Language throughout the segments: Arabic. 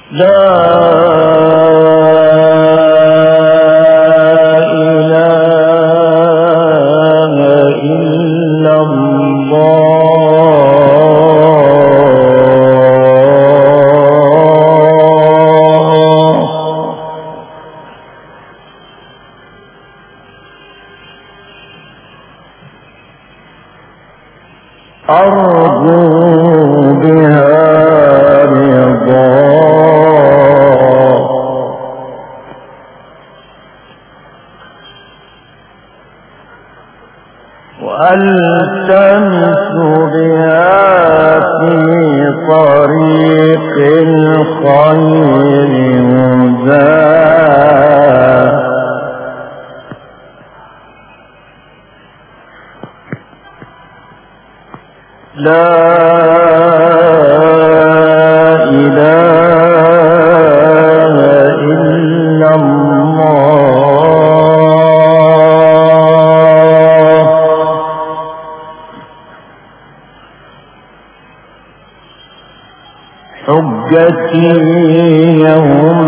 يوم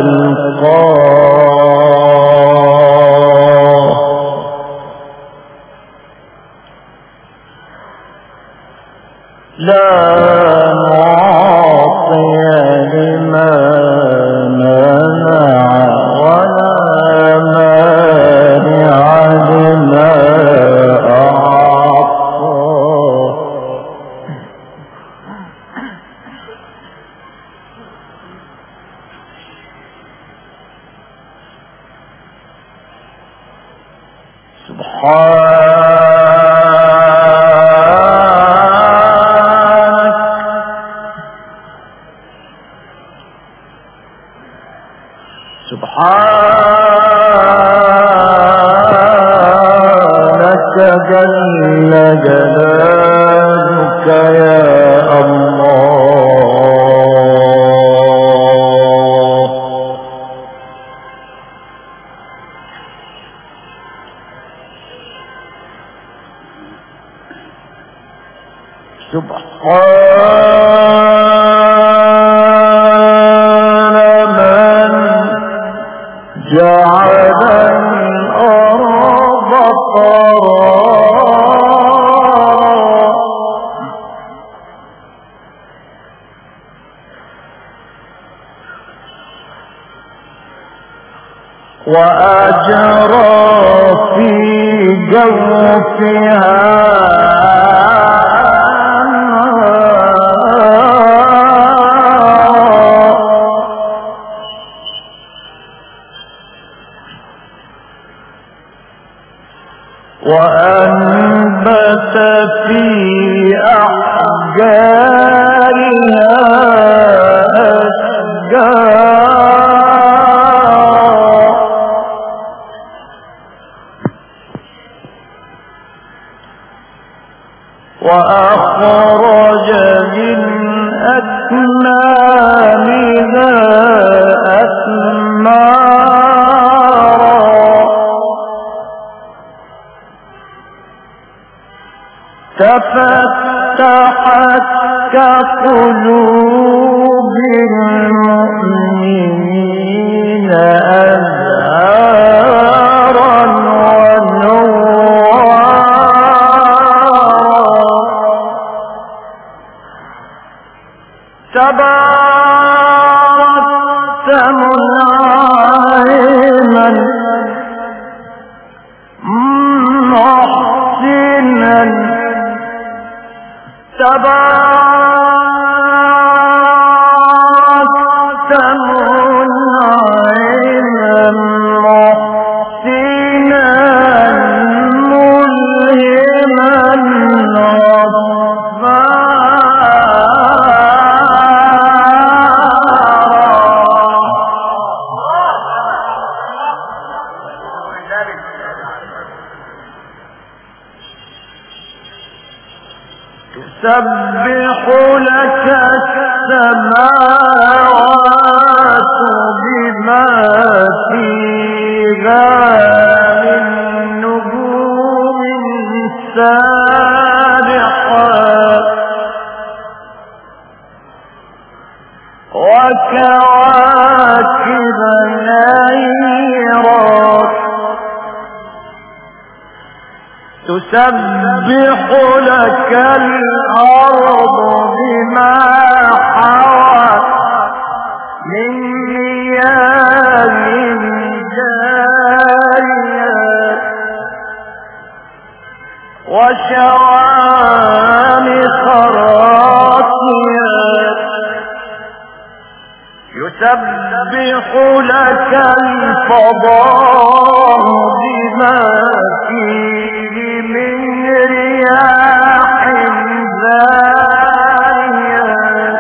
ألقاه لا معطي لما منع ولا مانع لما أعطى. سبحانك جل جلالك يا الله. سبحان من جعل الأرض قرارا وأجرى في جوفها وأنبت في أحجارها أشجارا وأخرج من أكمامها أثمارا تفتحت كقلوب المؤمنين أزهارا ونوارا تباركت منعما محسنا تباركت منعما محسنا ملهما تسبح لك السماوات بما فيها من نجوم سابحة وكواكب نيرات تسبح لك الأرض بما حوت من مياه جارية وشوامخ راسيات يسبح لك الفضاء بما فيه من رياح زارية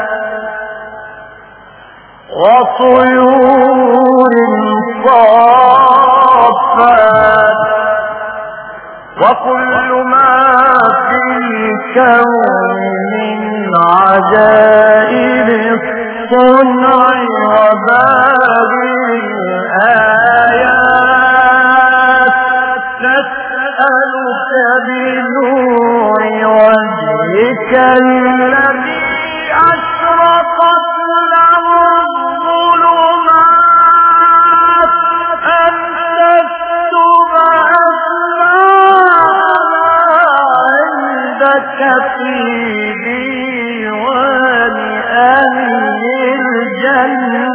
وطيور صافات وكل ما في الكون من عجائب الصنع وبادئ الآيات نسألك بنور وجهك الذي أشرقت له الظلمات أن تكتب عندك في ديوان أهل الجنة.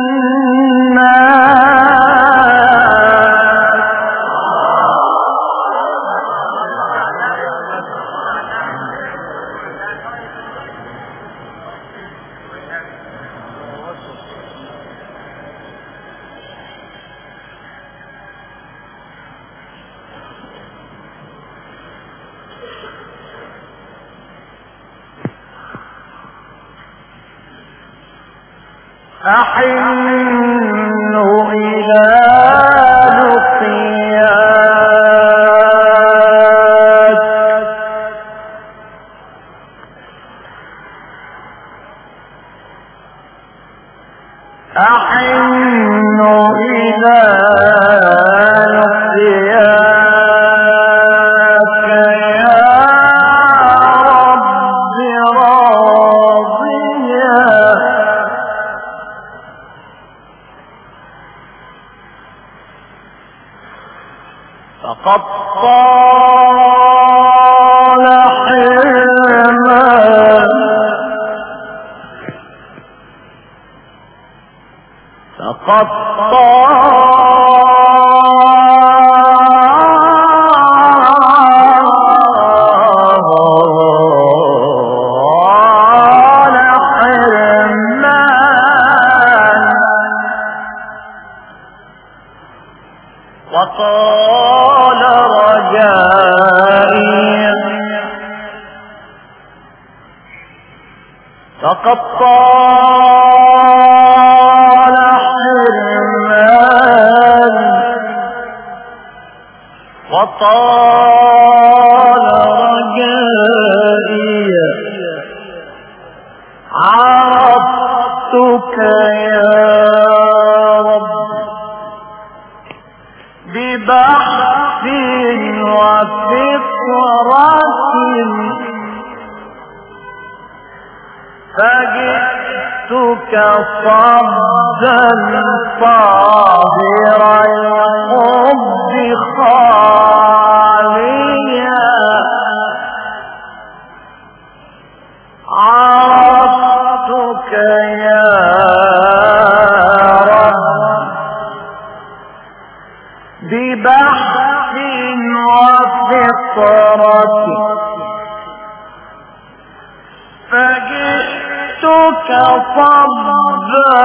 أحن إلى لقياك أحن إلى لقياك يا رب راضيا فقد طال حرمان فقد طال حرمان وطال رجائي فقد طال حرمان وطال رجائي عرفتك يا رب ببحث وفكرة فجئتك صبا صابر الحب خاليا عرفتك يا رب ببحث وفطرة فجئتك صبا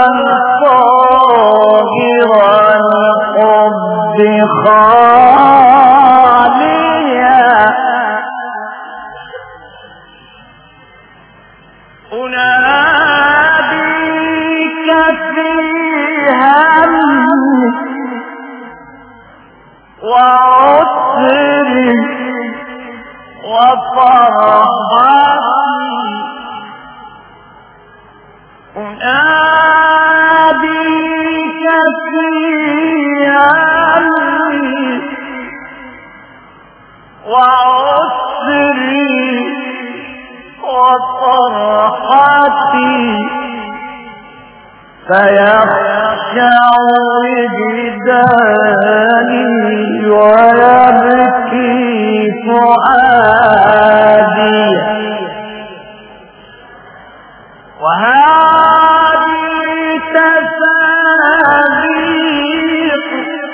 طاهرا الحب خاليا أناديك في همي وعسري وفرحتي أناديك في همي وعسري وفرحتي فيخشع وجداني ويبكي فؤادي وهذه تسابيح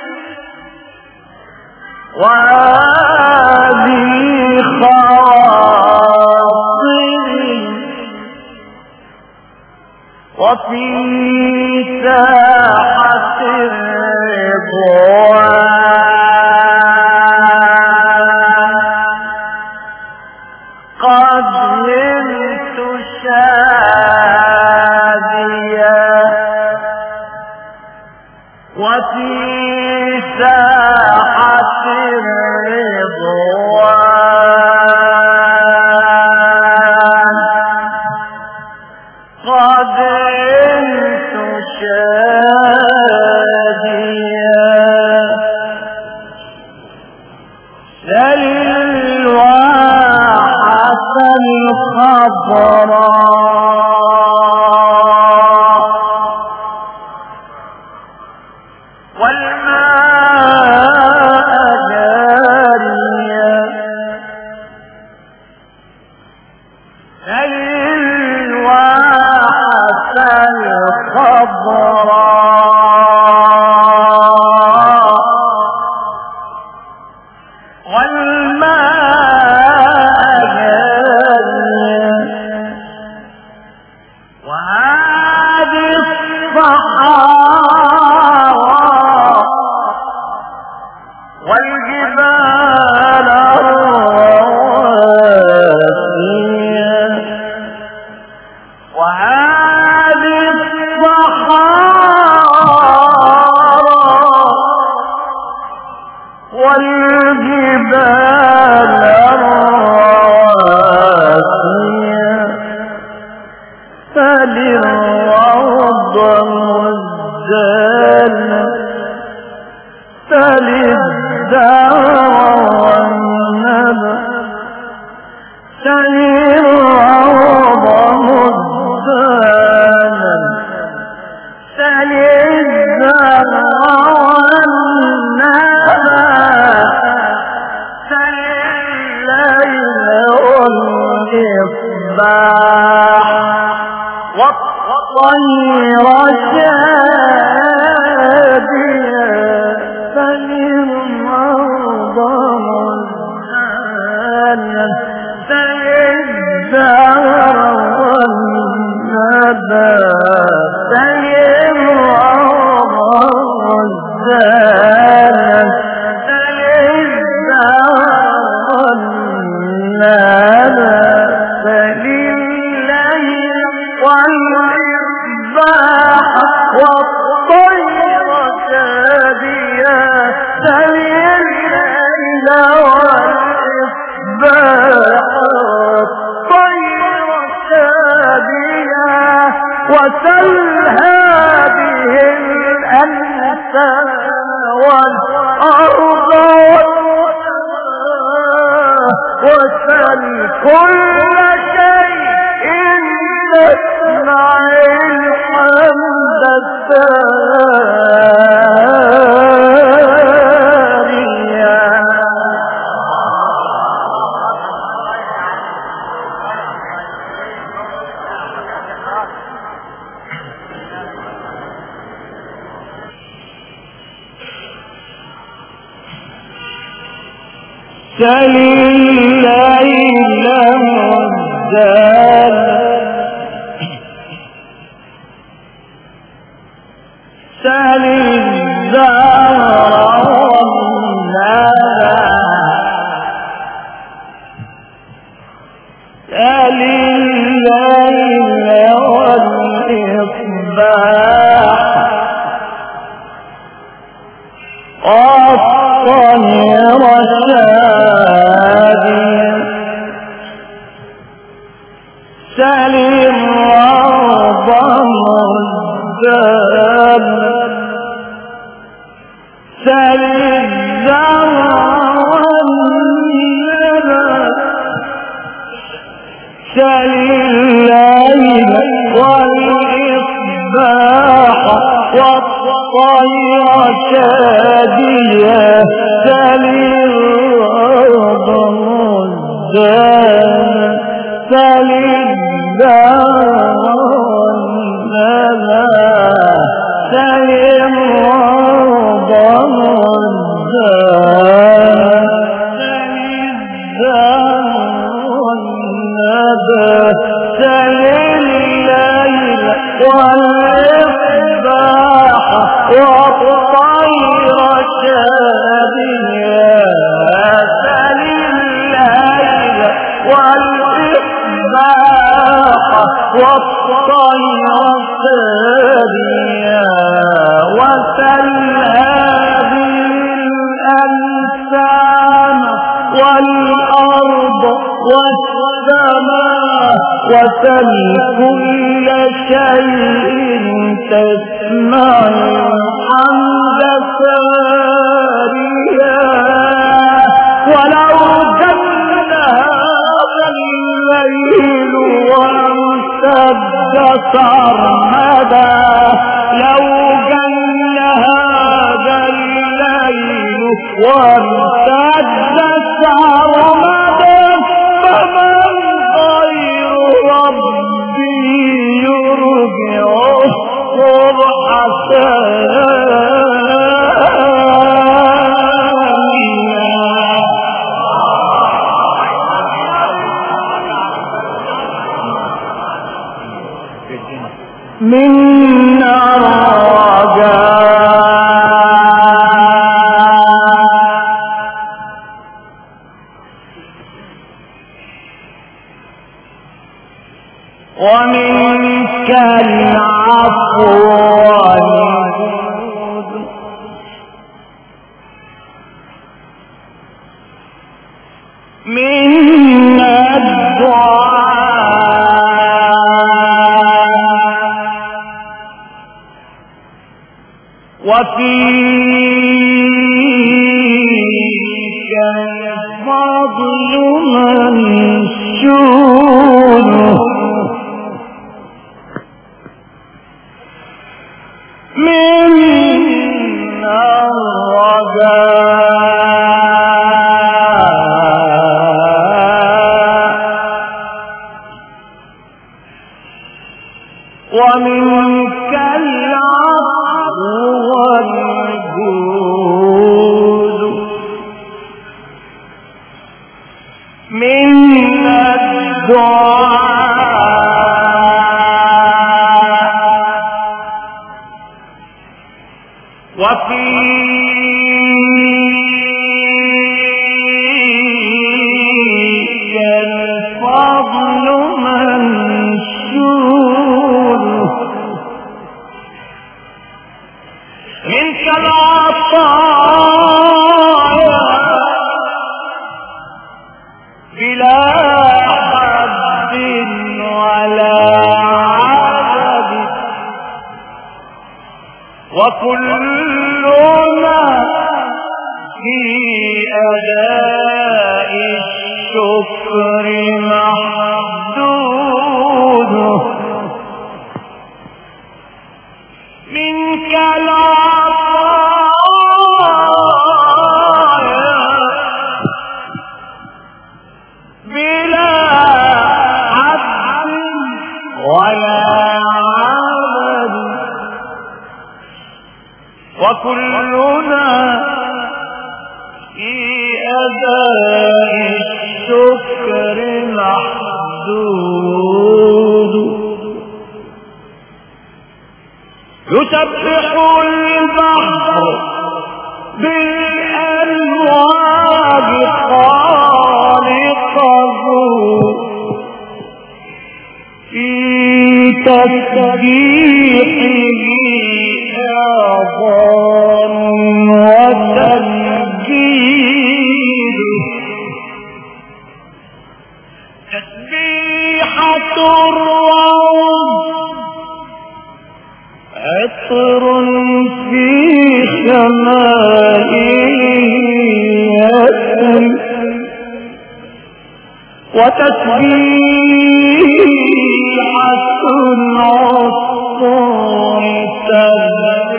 وهذه خواطري وفي ساحة الرضوان قد نلت شاديا وفي ساحة الرضوان قد نلت شاديا للواحة الخضراء والماء جاريا للواحة الخضراء والماء جاريا وهذه الصحارى والجبال الرواسية وهذه الصحارى والجبال الرواسية فللروض مزدان فللدار والنبى فللروض مزدان فللدار والنبى فللليل والإصباح والطير شاديا فللمرض مزدانا فللدار والندى فللمرض مزدانا فللدار والندى فللليل والإصباح والطير شاديا فللليل والإصباح والطير شاديا وسل هذه الأنسان والأرض وسل كل شيء نسمع الحمد الثانية كالليل مزدان سل الزهر والندى سل الليل والإصباح والطير شاديا سل الروض مزدانا سل الزرع والنبى سل الليل والإصباح والطير شادية سلي الأرض مزدانا سلي الدار والندى سلي الأرض مزدانا سلي الدار والندى سلي الليل والإصباح والطير شادية سلي الليل والإصباح والطير شادية وسل هذه الأنسام والأرض والسماء وسل كل شيء تسمع الحمد ساريا ولو جن هذا الليل وامتد سرمدا لو جن هذا الليل وامتد سرمدا فمن غير ربي يرجع الصبح من ومنك العفو والجود من الدعاء وفيك الفضل منشور من الرجاء ومنك العفو والجود من الدعاء وفيك الفضل منشور منك العطايا بلا حد ولا عدد وكلنا في أداء الشكر محدود منك العطايا بلا حد ولا عدد وكلنا في أداء الشكر محدود يسبح البحر بالأمواج خالقه في تسبيحه أعظام وتمجيد تسبيحة الروض عطر في شمائل وتسبيحة العطر تذكر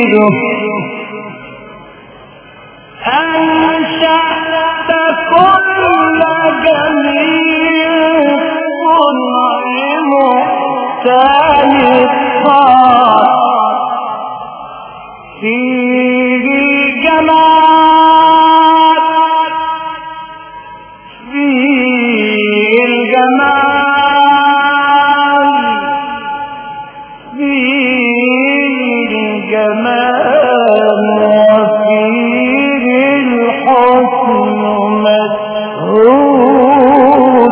أنشأت كل جميل صنع مختلفا فيه الجمال فيه الجمال فيه الجمال وفيه الحسن مسهول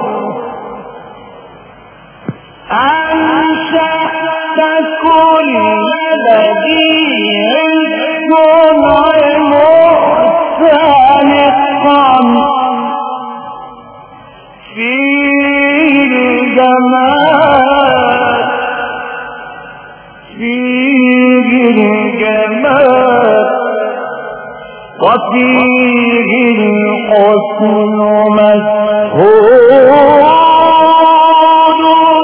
أنشأت كل بديع صنع مختلفا فيه الجمال فيه الجمال وفيه الحسن مسهول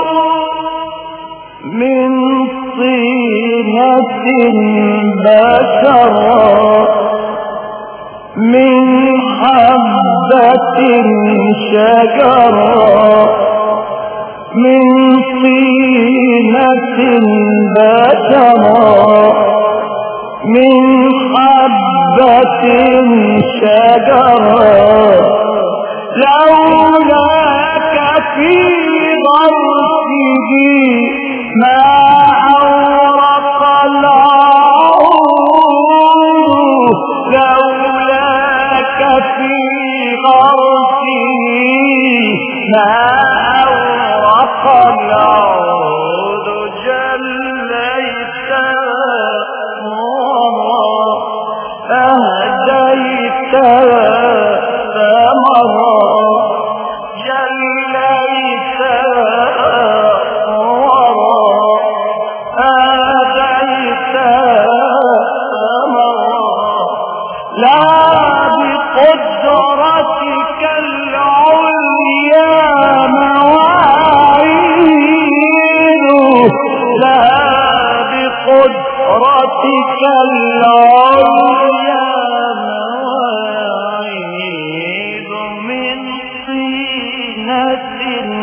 من طينة بشرا من حبة شجرا من طينة بشرا من حبة شجرا لولاك في غرسه ما أورق العود لولاك في غرسه ما أورق العود جليت نورا أهديت ثمرا جليت نورا أهديت ثمرا لا بقدرتك العليا مواعيد لا بقدرتك العليا مواعيد من طينة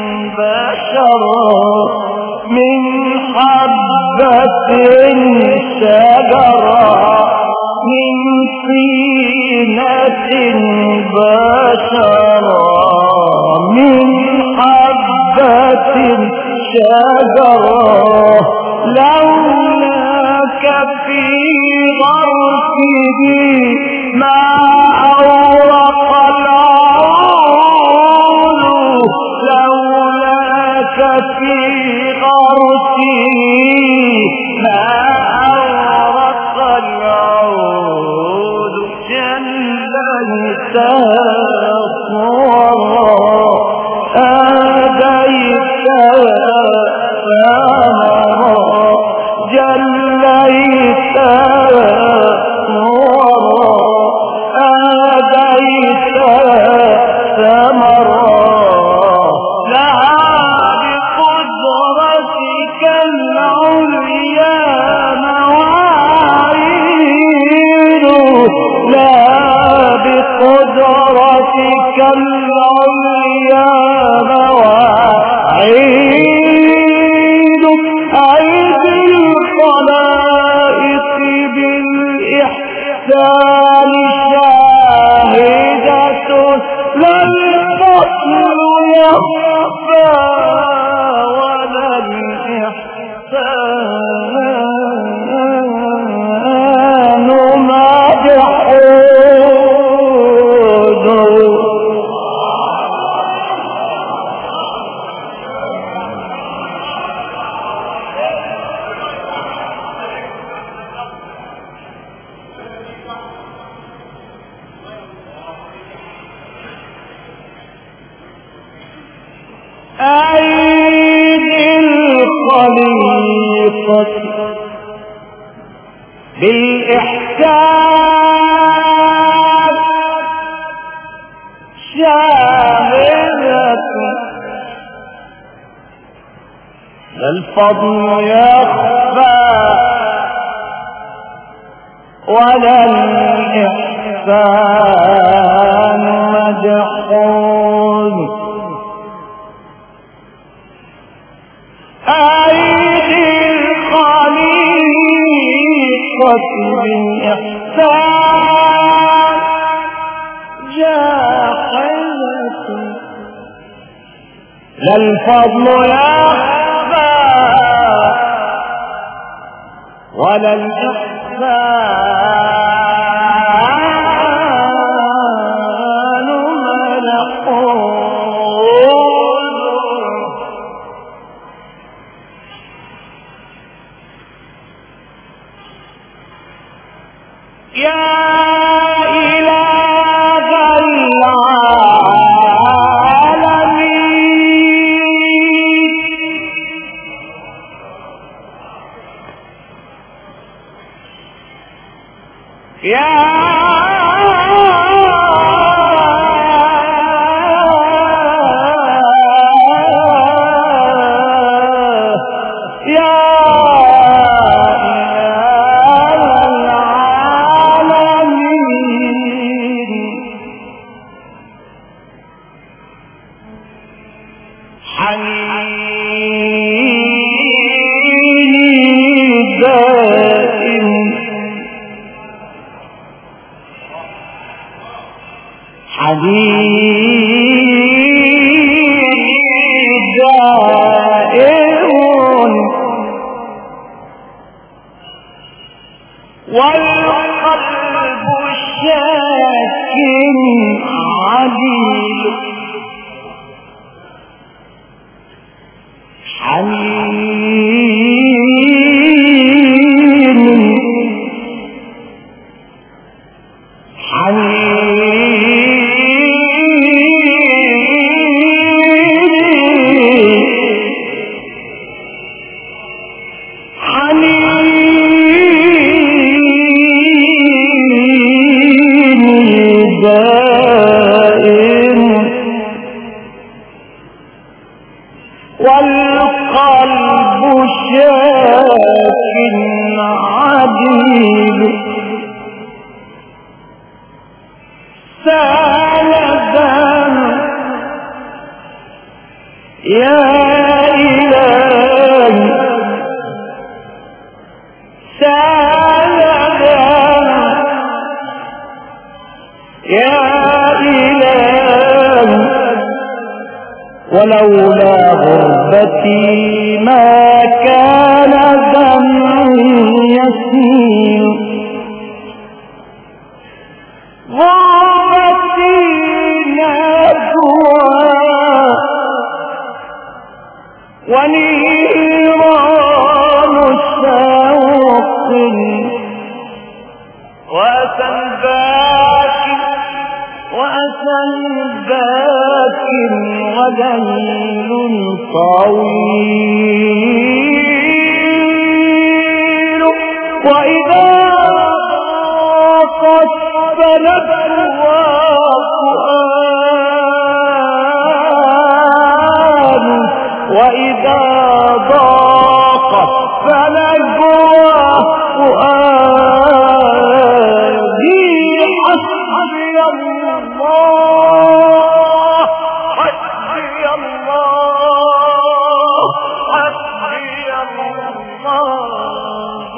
بشرا من حبة شجرا من طينة بشرا من حبة شجرا لولاك في غرسه ما أورق العود لولاك في غرسه ما أورق العود جليت صورا أهديت ثمرا جليت صورا أهديت ثمرا لها بقدرتك العليا مواعيد لا بقدرتك العليا مواعيد أيدي الخلائق بالإحسان شاهدة لا الفضل يخفى ولا الإحسان مدحود أيدي الخليقة بالإحسان شاهدة الفضل يخفى ولا الإحسان مجحود أيدي الخليقة بالإحسان جاحظة لا الفضل يخفى ولا الإحسان ملحود يا إله العالمين يا والقلب شاك عديل حنين والقلب شاك عديل سالدا يا إلهي سالدا يا إلهي ولولا غربتي ما كان دمعي يسيل غربتي نجوى ونيران الشوق وأسى باك وليل طويل وإذا ضاقت فنجوى فؤاد وإذا ضاقت فنجوى فؤادي حسبي الله حسبي الله حسبي الله